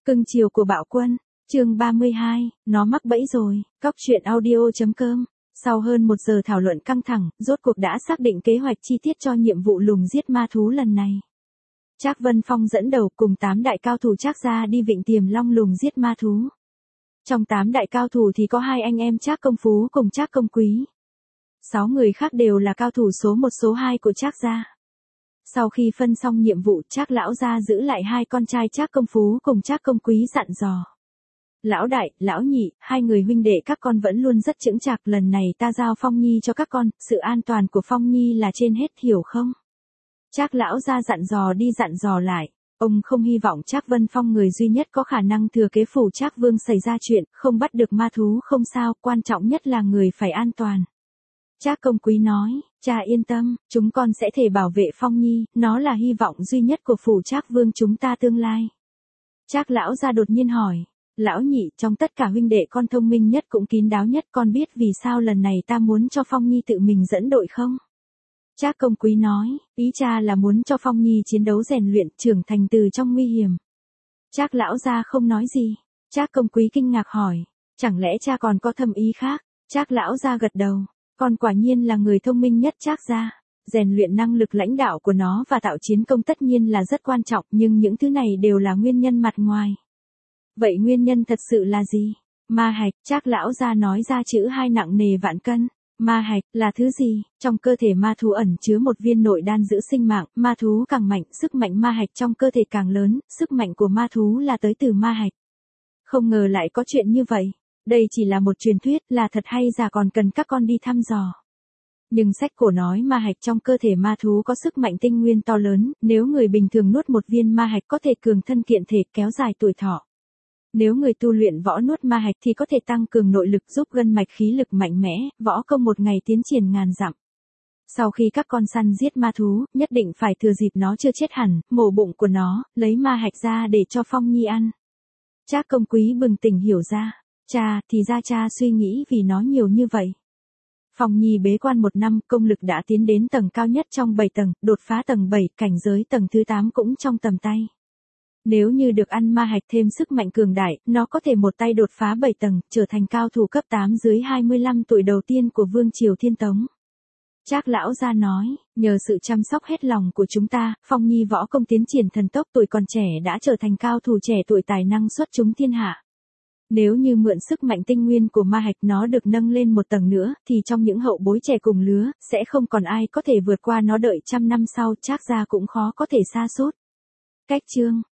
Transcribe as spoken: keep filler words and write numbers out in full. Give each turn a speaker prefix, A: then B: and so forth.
A: Cưng chiều của Bạo Quân, chương ba mươi hai, nó mắc bẫy rồi, cóc truyện audio.com. Sau hơn một giờ thảo luận căng thẳng, rốt cuộc đã xác định kế hoạch chi tiết cho nhiệm vụ lùng giết ma thú lần này. Trác Vân Phong dẫn đầu cùng tám đại cao thủ Trác gia đi Vịnh Tiềm Long lùng giết ma thú. Trong tám đại cao thủ thì có hai anh em Trác Công Phú cùng Trác Công Quý. Sáu người khác đều là cao thủ số một số hai của Trác gia. Sau khi phân xong nhiệm vụ, Trác lão gia giữ lại hai con trai Trác Công Phú cùng Trác Công Quý dặn dò. Lão đại, lão nhị, hai người huynh đệ các con vẫn luôn rất chững chạc, lần này ta giao Phong Nhi cho các con, sự an toàn của Phong Nhi là trên hết, hiểu không? Trác lão gia dặn dò đi dặn dò lại, ông không hy vọng Trác Vân Phong người duy nhất có khả năng thừa kế phủ Trác Vương xảy ra chuyện, không bắt được ma thú không sao, quan trọng nhất là người phải an toàn. Trác Công Quý nói, cha yên tâm, chúng con sẽ thể bảo vệ Phong Nhi, nó là hy vọng duy nhất của phủ Trác Vương chúng ta tương lai. Trác lão gia đột nhiên hỏi, lão nhị, trong tất cả huynh đệ con thông minh nhất cũng kín đáo nhất, con biết vì sao lần này ta muốn cho Phong Nhi tự mình dẫn đội không? Trác Công Quý nói, ý cha là muốn cho Phong Nhi chiến đấu rèn luyện, trưởng thành từ trong nguy hiểm. Trác lão gia không nói gì. Trác Công Quý kinh ngạc hỏi, chẳng lẽ cha còn có thâm ý khác? Trác lão gia gật đầu, con quả nhiên là người thông minh nhất Trác gia. Rèn luyện năng lực lãnh đạo của nó và tạo chiến công tất nhiên là rất quan trọng, nhưng những thứ này đều là nguyên nhân mặt ngoài. Vậy nguyên nhân thật sự là gì? Ma hạch, Trác lão gia nói ra chữ hai nặng nề vạn cân. Ma hạch là thứ gì? Trong cơ thể ma thú ẩn chứa một viên nội đan giữ sinh mạng, ma thú càng mạnh, sức mạnh ma hạch trong cơ thể càng lớn, sức mạnh của ma thú là tới từ ma hạch. Không ngờ lại có chuyện như vậy. Đây chỉ là một truyền thuyết, là thật hay giả còn cần các con đi thăm dò. Nhưng sách cổ nói ma hạch trong cơ thể ma thú có sức mạnh tinh nguyên to lớn, nếu người bình thường nuốt một viên ma hạch có thể cường thân kiện thể, kéo dài tuổi thọ. Nếu người tu luyện võ nuốt ma hạch thì có thể tăng cường nội lực, giúp gân mạch khí lực mạnh mẽ, võ công một ngày tiến triển ngàn dặm. Sau khi các con săn giết ma thú, nhất định phải thừa dịp nó chưa chết hẳn, mổ bụng của nó, lấy ma hạch ra để cho Phong Nhi ăn. Trác Công Quý bừng tỉnh hiểu ra, cha, thì ra cha suy nghĩ vì nó nhiều như vậy. Phong Nhi bế quan một năm, công lực đã tiến đến tầng cao nhất trong bảy tầng, đột phá tầng bảy, cảnh giới tầng thứ tám cũng trong tầm tay. Nếu như được ăn ma hạch thêm sức mạnh cường đại, nó có thể một tay đột phá bảy tầng, trở thành cao thủ cấp tám dưới hai mươi lăm tuổi đầu tiên của Vương Triều Thiên Tống. Trác lão gia nói, nhờ sự chăm sóc hết lòng của chúng ta, Phong Nhi võ công tiến triển thần tốc, tuổi còn trẻ đã trở thành cao thủ trẻ tuổi tài năng xuất chúng thiên hạ. Nếu như mượn sức mạnh tinh nguyên của ma hạch nó được nâng lên một tầng nữa, thì trong những hậu bối trẻ cùng lứa, sẽ không còn ai có thể vượt qua nó, đợi trăm năm sau Trác gia cũng khó có thể sa sút. Cách chương